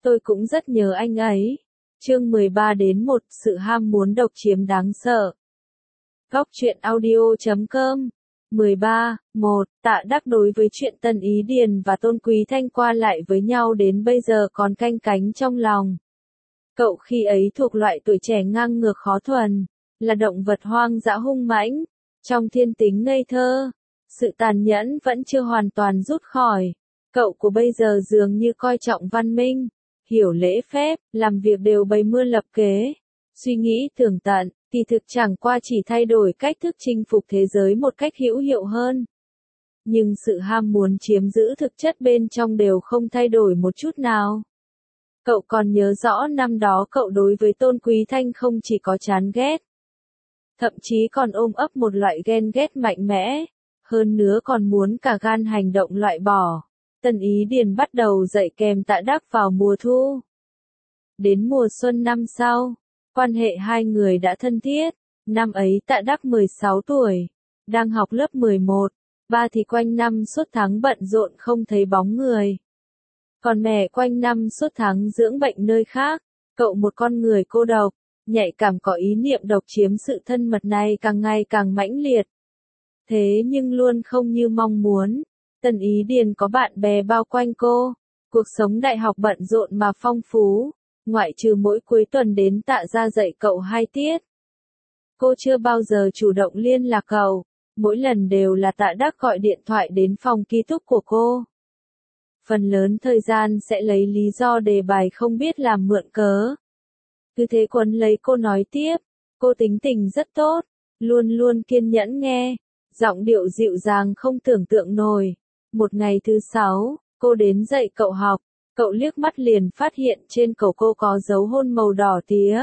Tôi cũng rất nhớ anh ấy. Chương 13 đến 1, sự ham muốn độc chiếm đáng sợ. Góc truyện audio.com 13, 1, Tạ Đắc đối với chuyện Tân Ý Điền và Tôn Quý Thanh qua lại với nhau đến bây giờ còn canh cánh trong lòng. Cậu khi ấy thuộc loại tuổi trẻ ngang ngược khó thuần, là động vật hoang dã hung mãnh, trong thiên tính ngây thơ. Sự tàn nhẫn vẫn chưa hoàn toàn rút khỏi. Cậu của bây giờ dường như coi trọng văn minh, hiểu lễ phép, làm việc đều bày mưu lập kế, suy nghĩ tường tận, kỳ thực chẳng qua chỉ thay đổi cách thức chinh phục thế giới một cách hữu hiệu hơn. Nhưng sự ham muốn chiếm giữ thực chất bên trong đều không thay đổi một chút nào. Cậu còn nhớ rõ năm đó cậu đối với Tôn Quý Thanh không chỉ có chán ghét, thậm chí còn ôm ấp một loại ghen ghét mạnh mẽ, hơn nữa còn muốn cả gan hành động loại bỏ. Tân Ý Điền bắt đầu dạy kèm Tạ Đắc vào mùa thu. Đến mùa xuân năm sau, quan hệ hai người đã thân thiết. Năm ấy Tạ Đắc 16 tuổi, đang học lớp 11, ba thì quanh năm suốt tháng bận rộn không thấy bóng người. Còn mẹ quanh năm suốt tháng dưỡng bệnh nơi khác, cậu một con người cô độc, nhạy cảm có ý niệm độc chiếm sự thân mật này càng ngày càng mãnh liệt. Thế nhưng luôn không như mong muốn. Tân Ý Điền có bạn bè bao quanh cô, cuộc sống đại học bận rộn mà phong phú, ngoại trừ mỗi cuối tuần đến Tạ gia dạy cậu 2 tiết. Cô chưa bao giờ chủ động liên lạc cậu, mỗi lần đều là Tạ Đắc gọi điện thoại đến phòng ký túc của cô. Phần lớn thời gian sẽ lấy lý do đề bài không biết làm mượn cớ. Cứ thế quấn lấy cô nói tiếp, cô tính tình rất tốt, luôn luôn kiên nhẫn nghe, giọng điệu dịu dàng không tưởng tượng nổi. Một ngày thứ 6, cô đến dạy cậu học, cậu liếc mắt liền phát hiện trên cổ cô có dấu hôn màu đỏ tía.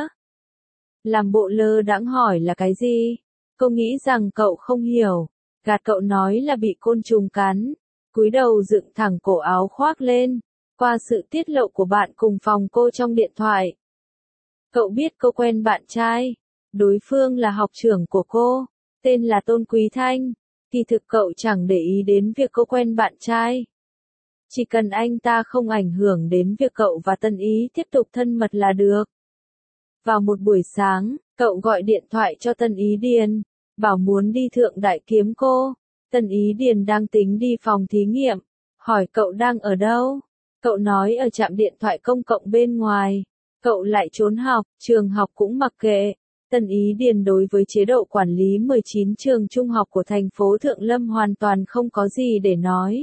Làm bộ lơ đãng hỏi là cái gì? Cô nghĩ rằng cậu không hiểu, gạt cậu nói là bị côn trùng cắn, cúi đầu dựng thẳng cổ áo khoác lên, qua sự tiết lộ của bạn cùng phòng cô trong điện thoại. Cậu biết cô quen bạn trai, đối phương là học trưởng của cô, tên là Tôn Quý Thanh. Kỳ thực cậu chẳng để ý đến việc cô quen bạn trai. Chỉ cần anh ta không ảnh hưởng đến việc cậu và Tân Ý tiếp tục thân mật là được. Vào một buổi sáng, cậu gọi điện thoại cho Tân Ý Điền, bảo muốn đi Thượng Đại kiếm cô. Tân Ý Điền đang tính đi phòng thí nghiệm, hỏi cậu đang ở đâu. Cậu nói ở trạm điện thoại công cộng bên ngoài. Cậu lại trốn học, trường học cũng mặc kệ. Tân Ý Điền đối với chế độ quản lý 19 trường trung học của thành phố Thượng Lâm hoàn toàn không có gì để nói.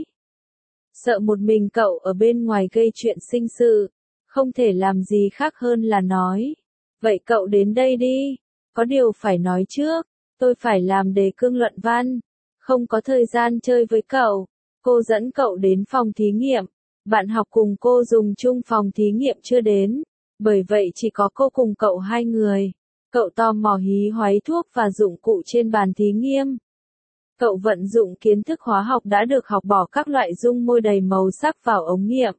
Sợ một mình cậu ở bên ngoài gây chuyện sinh sự, không thể làm gì khác hơn là nói. Vậy cậu đến đây đi, có điều phải nói trước, tôi phải làm đề cương luận văn, không có thời gian chơi với cậu. Cô dẫn cậu đến phòng thí nghiệm, bạn học cùng cô dùng chung phòng thí nghiệm chưa đến, bởi vậy chỉ có cô cùng cậu 2 người. Cậu tò mò hí hoáy thuốc và dụng cụ trên bàn thí nghiệm. Cậu vận dụng kiến thức hóa học đã được học bỏ các loại dung môi đầy màu sắc vào ống nghiệm.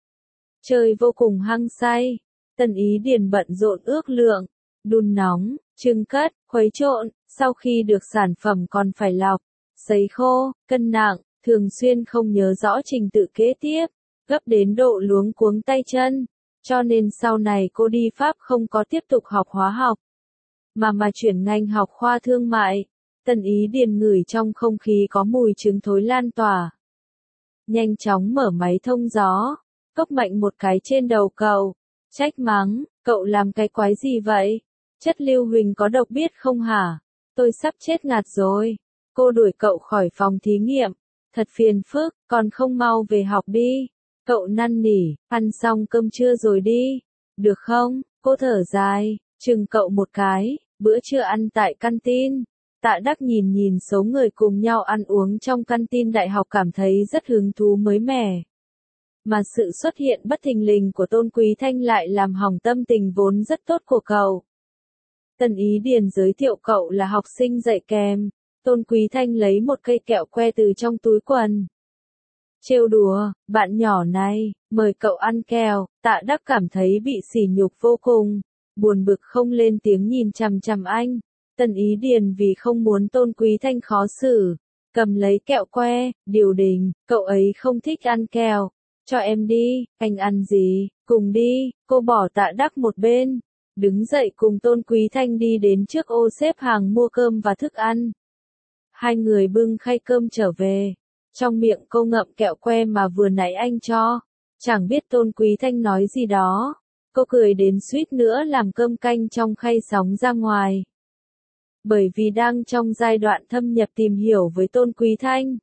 Chơi vô cùng hăng say. Tân Ý Điền bận rộn ước lượng, đun nóng, trưng cất, khuấy trộn, sau khi được sản phẩm còn phải lọc, sấy khô, cân nặng, thường xuyên không nhớ rõ trình tự kế tiếp, gấp đến độ luống cuống tay chân. Cho nên sau này cô đi Pháp không có tiếp tục học hóa học, mà chuyển ngành học khoa thương mại. Tân Ý Điền ngửi trong không khí có mùi trứng thối lan tỏa. Nhanh chóng mở máy thông gió, cốc mạnh một cái trên đầu cậu, trách mắng, cậu làm cái quái gì vậy? Chất lưu huỳnh có độc biết không hả? Tôi sắp chết ngạt rồi. Cô đuổi cậu khỏi phòng thí nghiệm, thật phiền phức, còn không mau về học đi. Cậu năn nỉ, ăn xong cơm trưa rồi đi, được không? Cô thở dài, chừng cậu một cái. Bữa trưa ăn tại canteen. Tạ Đắc nhìn số người cùng nhau ăn uống trong canteen đại học cảm thấy rất hứng thú mới mẻ. Mà sự xuất hiện bất thình lình của Tôn Quý Thanh lại làm hỏng tâm tình vốn rất tốt của cậu. Tân Ý Điền giới thiệu cậu là học sinh dạy kèm. Tôn Quý Thanh lấy một cây kẹo que từ trong túi quần. Trêu đùa, bạn nhỏ này, mời cậu ăn kẹo. Tạ Đắc cảm thấy bị sỉ nhục vô cùng, buồn bực không lên tiếng nhìn chằm chằm anh. Tân Ý Điền vì không muốn Tôn Quý Thanh khó xử, cầm lấy kẹo que, điều đình, cậu ấy không thích ăn kẹo. Cho em đi, anh ăn gì, cùng đi, cô bỏ Tạ Đắc một bên. Đứng dậy cùng Tôn Quý Thanh đi đến trước ô xếp hàng mua cơm và thức ăn. Hai người bưng khay cơm trở về. Trong miệng cô ngậm kẹo que mà vừa nãy anh cho. Chẳng biết Tôn Quý Thanh nói gì đó. Cô cười đến suýt nữa làm cơm canh trong khay sóng ra ngoài. Bởi vì đang trong giai đoạn thâm nhập tìm hiểu với Tôn Quý Thanh.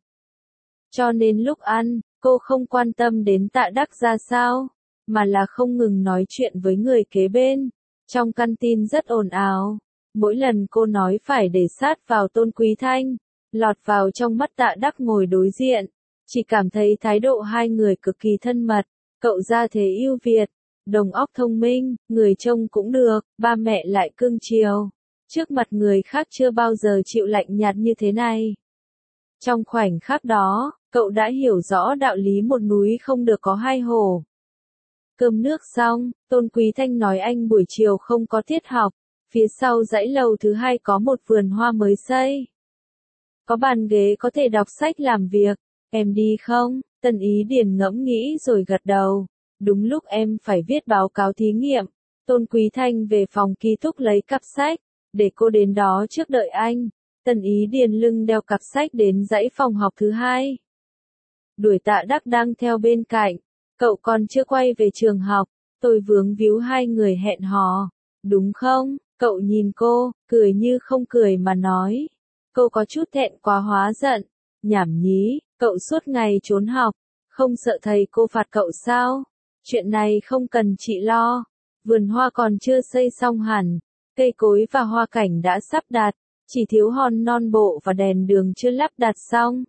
Cho nên lúc ăn, cô không quan tâm đến Tạ Đắc ra sao, mà là không ngừng nói chuyện với người kế bên. Trong căn tin rất ồn ào. Mỗi lần cô nói phải để sát vào Tôn Quý Thanh, lọt vào trong mắt Tạ Đắc ngồi đối diện. Chỉ cảm thấy thái độ hai người cực kỳ thân mật. Cậu ra thế ưu việt, đồng óc thông minh, người trông cũng được, ba mẹ lại cưng chiều. Trước mặt người khác chưa bao giờ chịu lạnh nhạt như thế này. Trong khoảnh khắc đó, cậu đã hiểu rõ đạo lý một núi không được có hai hổ. Cơm nước xong, Tôn Quý Thanh nói anh buổi chiều không có tiết học. Phía sau dãy lầu thứ hai có một vườn hoa mới xây. Có bàn ghế có thể đọc sách làm việc. Em đi không? Tân Ý Điền ngẫm nghĩ rồi gật đầu. Đúng lúc em phải viết báo cáo thí nghiệm. Tôn Quý Thanh về phòng ký túc lấy cặp sách. Để cô đến đó trước đợi anh. Tân Ý Điền lưng đeo cặp sách đến dãy phòng học thứ hai. Đuổi Tạ Đắc đang theo bên cạnh. Cậu còn chưa quay về trường học. Tôi vướng víu hai người hẹn hò. Đúng không? Cậu nhìn cô, cười như không cười mà nói. Cô có chút thẹn quá hóa giận. Nhảm nhí, cậu suốt ngày trốn học. Không sợ thầy cô phạt cậu sao? Chuyện này không cần chị lo. Vườn hoa còn chưa xây xong hẳn. Cây cối và hoa cảnh đã sắp đặt. Chỉ thiếu hòn non bộ và đèn đường chưa lắp đặt xong.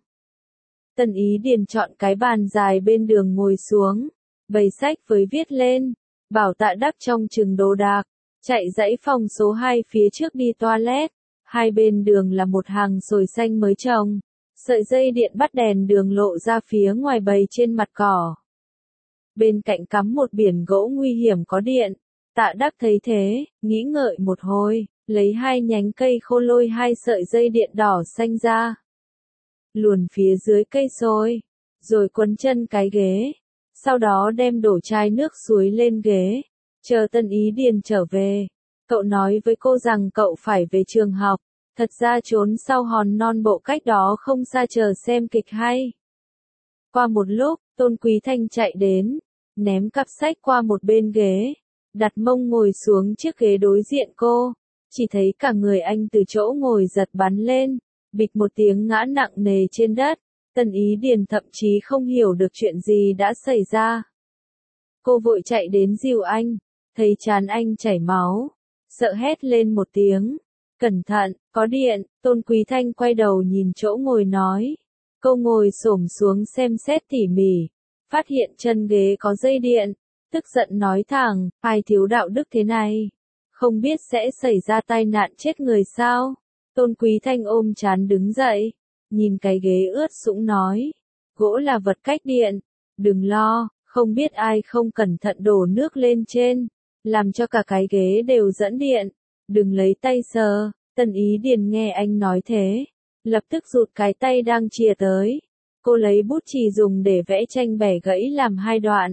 Tân Ý Điền chọn cái bàn dài bên đường ngồi xuống. Bày sách với viết lên. Bảo Tạ Đắc trong chừng đồ đạc. Chạy dãy phòng số 2 phía trước đi toilet. Hai bên đường là một hàng sồi xanh mới trồng. Sợi dây điện bắt đèn đường lộ ra phía ngoài bầy trên mặt cỏ. Bên cạnh cắm một biển gỗ nguy hiểm có điện. Tạ Đắc thấy thế, nghĩ ngợi một hồi, lấy hai nhánh cây khô lôi hai sợi dây điện đỏ xanh ra. Luồn phía dưới cây sồi, rồi quấn chân cái ghế. Sau đó đem đổ chai nước suối lên ghế. Chờ Tân Ý Điền trở về. Cậu nói với cô rằng cậu phải về trường học. Thật ra trốn sau hòn non bộ cách đó không xa chờ xem kịch hay. Qua một lúc, Tôn Quý Thanh chạy đến. Ném cặp sách qua một bên ghế. Đặt mông ngồi xuống chiếc ghế đối diện cô. Chỉ thấy cả người anh từ chỗ ngồi giật bắn lên. Bịch một tiếng ngã nặng nề trên đất. Tân Ý Điền thậm chí không hiểu được chuyện gì đã xảy ra. Cô vội chạy đến dìu anh. Thấy trán anh chảy máu. Sợ hét lên một tiếng. Cẩn thận, có điện. Tôn Quý Thanh quay đầu nhìn chỗ ngồi nói. Cô ngồi xổm xuống xem xét tỉ mỉ. Phát hiện chân ghế có dây điện. Tức giận nói thẳng, ai thiếu đạo đức thế này? Không biết sẽ xảy ra tai nạn chết người sao? Tôn Quý Thanh ôm trán đứng dậy. Nhìn cái ghế ướt sũng nói. Gỗ là vật cách điện. Đừng lo, không biết ai không cẩn thận đổ nước lên trên. Làm cho cả cái ghế đều dẫn điện. Đừng lấy tay sờ. Tân Ý Điền nghe anh nói thế. Lập tức rụt cái tay đang chìa tới. Cô lấy bút chì dùng để vẽ tranh bẻ gãy làm hai đoạn.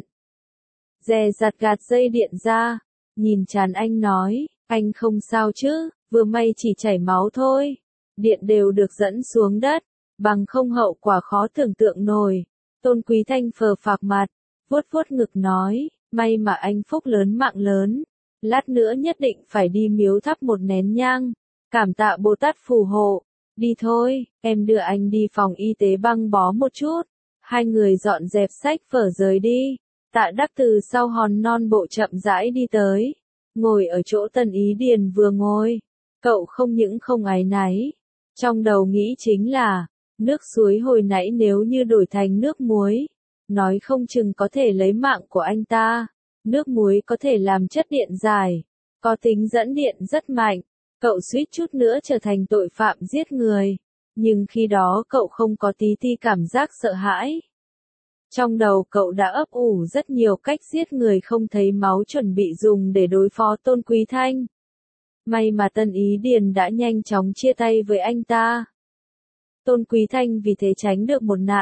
Dè dặt gạt dây điện ra. Nhìn trán anh nói. Anh không sao chứ, vừa may chỉ chảy máu thôi. Điện đều được dẫn xuống đất. Bằng không hậu quả khó tưởng tượng nổi. Tôn Quý Thanh phờ phạc mặt. Vuốt vuốt ngực nói. May mà anh phúc lớn mạng lớn. Lát nữa nhất định phải đi miếu thắp một nén nhang. Cảm tạ Bồ Tát phù hộ. Đi thôi, em đưa anh đi phòng y tế băng bó một chút. Hai người dọn dẹp sách vở rời đi. Tạ Đắc từ sau hòn non bộ chậm rãi đi tới. Ngồi ở chỗ Tân Ý Điền vừa ngồi. Cậu không những không áy náy. Trong đầu nghĩ chính là, nước suối hồi nãy nếu như đổi thành nước muối. Nói không chừng có thể lấy mạng của anh ta. Nước muối có thể làm chất điện giải. Có tính dẫn điện rất mạnh. Cậu suýt chút nữa trở thành tội phạm giết người. Nhưng khi đó cậu không có tí ti cảm giác sợ hãi. Trong đầu cậu đã ấp ủ rất nhiều cách giết người không thấy máu chuẩn bị dùng để đối phó Tôn Quý Thanh. May mà Tân Ý Điền đã nhanh chóng chia tay với anh ta. Tôn Quý Thanh vì thế tránh được một nạn.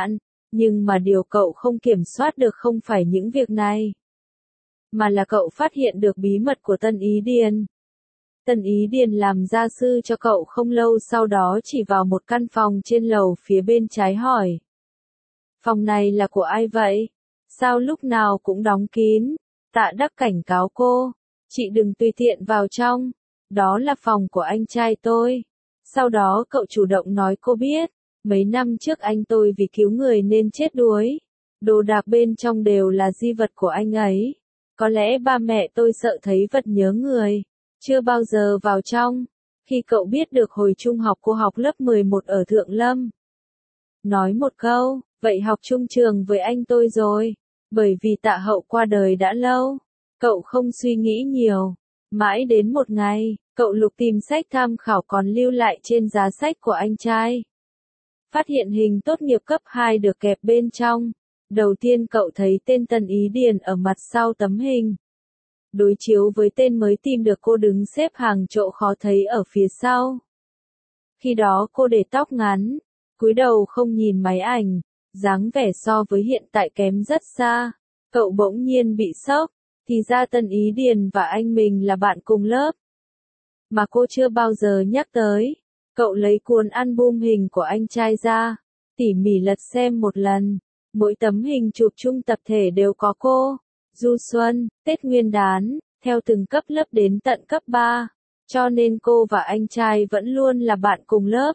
Nhưng mà điều cậu không kiểm soát được không phải những việc này, mà là cậu phát hiện được bí mật của Tân Ý Điền. Tân Ý Điền làm gia sư cho cậu không lâu sau đó chỉ vào một căn phòng trên lầu phía bên trái hỏi. Phòng này là của ai vậy? Sao lúc nào cũng đóng kín? Tạ Đắc cảnh cáo cô, chị đừng tùy tiện vào trong, đó là phòng của anh trai tôi. Sau đó cậu chủ động nói cô biết, mấy năm trước anh tôi vì cứu người nên chết đuối. Đồ đạc bên trong đều là di vật của anh ấy. Có lẽ ba mẹ tôi sợ thấy vật nhớ người, chưa bao giờ vào trong. Khi cậu biết được hồi trung học cô học lớp 11 ở Thượng Lâm. Nói một câu, vậy học chung trường với anh tôi rồi. Bởi vì Tạ Hậu qua đời đã lâu, cậu không suy nghĩ nhiều. Mãi đến một ngày, cậu lục tìm sách tham khảo còn lưu lại trên giá sách của anh trai. Phát hiện hình tốt nghiệp cấp 2 được kẹp bên trong. Đầu tiên cậu thấy tên Tân Ý Điền ở mặt sau tấm hình. Đối chiếu với tên mới tìm được cô đứng xếp hàng chỗ khó thấy ở phía sau. Khi đó cô để tóc ngắn, cúi đầu không nhìn máy ảnh, dáng vẻ so với hiện tại kém rất xa. Cậu bỗng nhiên bị sốc, thì ra Tân Ý Điền và anh mình là bạn cùng lớp. Mà cô chưa bao giờ nhắc tới. Cậu lấy cuốn album hình của anh trai ra, tỉ mỉ lật xem một lần. Mỗi tấm hình chụp chung tập thể đều có cô. Du xuân, Tết Nguyên đán, theo từng cấp lớp đến tận cấp 3. Cho nên cô và anh trai vẫn luôn là bạn cùng lớp.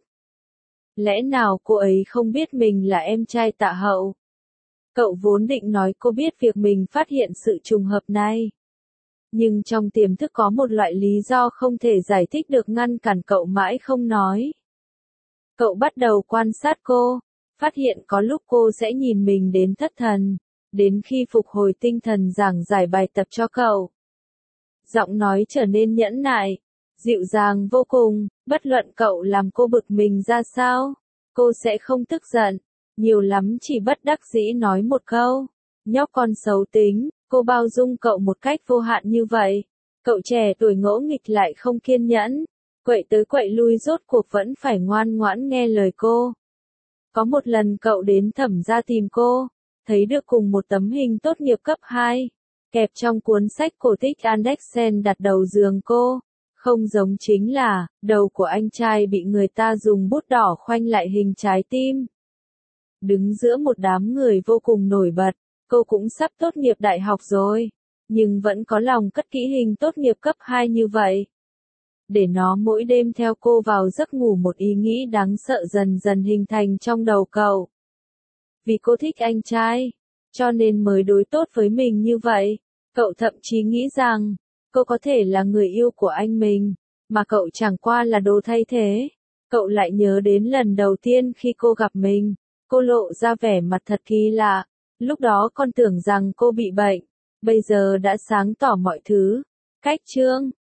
Lẽ nào cô ấy không biết mình là em trai Tạ Hậu? Cậu vốn định nói cô biết việc mình phát hiện sự trùng hợp này. Nhưng trong tiềm thức có một loại lý do không thể giải thích được ngăn cản cậu mãi không nói. Cậu bắt đầu quan sát cô, phát hiện có lúc cô sẽ nhìn mình đến thất thần, đến khi phục hồi tinh thần giảng giải bài tập cho cậu. Giọng nói trở nên nhẫn nại, dịu dàng vô cùng, bất luận cậu làm cô bực mình ra sao, cô sẽ không tức giận, nhiều lắm chỉ bất đắc dĩ nói một câu, nhóc con xấu tính, cô bao dung cậu một cách vô hạn như vậy. Cậu trẻ tuổi ngỗ nghịch lại không kiên nhẫn, quậy tới quậy lui rốt cuộc vẫn phải ngoan ngoãn nghe lời cô. Có một lần cậu đến Thẩm gia tìm cô, thấy được cùng một tấm hình tốt nghiệp cấp 2, kẹp trong cuốn sách cổ tích Andersen đặt đầu giường cô. Không giống chính là, đầu của anh trai bị người ta dùng bút đỏ khoanh lại hình trái tim. Đứng giữa một đám người vô cùng nổi bật, cô cũng sắp tốt nghiệp đại học rồi, nhưng vẫn có lòng cất kỹ hình tốt nghiệp cấp 2 như vậy. Để nó mỗi đêm theo cô vào giấc ngủ, một ý nghĩ đáng sợ dần dần hình thành trong đầu cậu. Vì cô thích anh trai, cho nên mới đối tốt với mình như vậy. Cậu thậm chí nghĩ rằng, cô có thể là người yêu của anh mình, mà cậu chẳng qua là đồ thay thế. Cậu lại nhớ đến lần đầu tiên khi cô gặp mình, cô lộ ra vẻ mặt thật kỳ lạ. Lúc đó con tưởng rằng cô bị bệnh, bây giờ đã sáng tỏ mọi thứ. Cách chương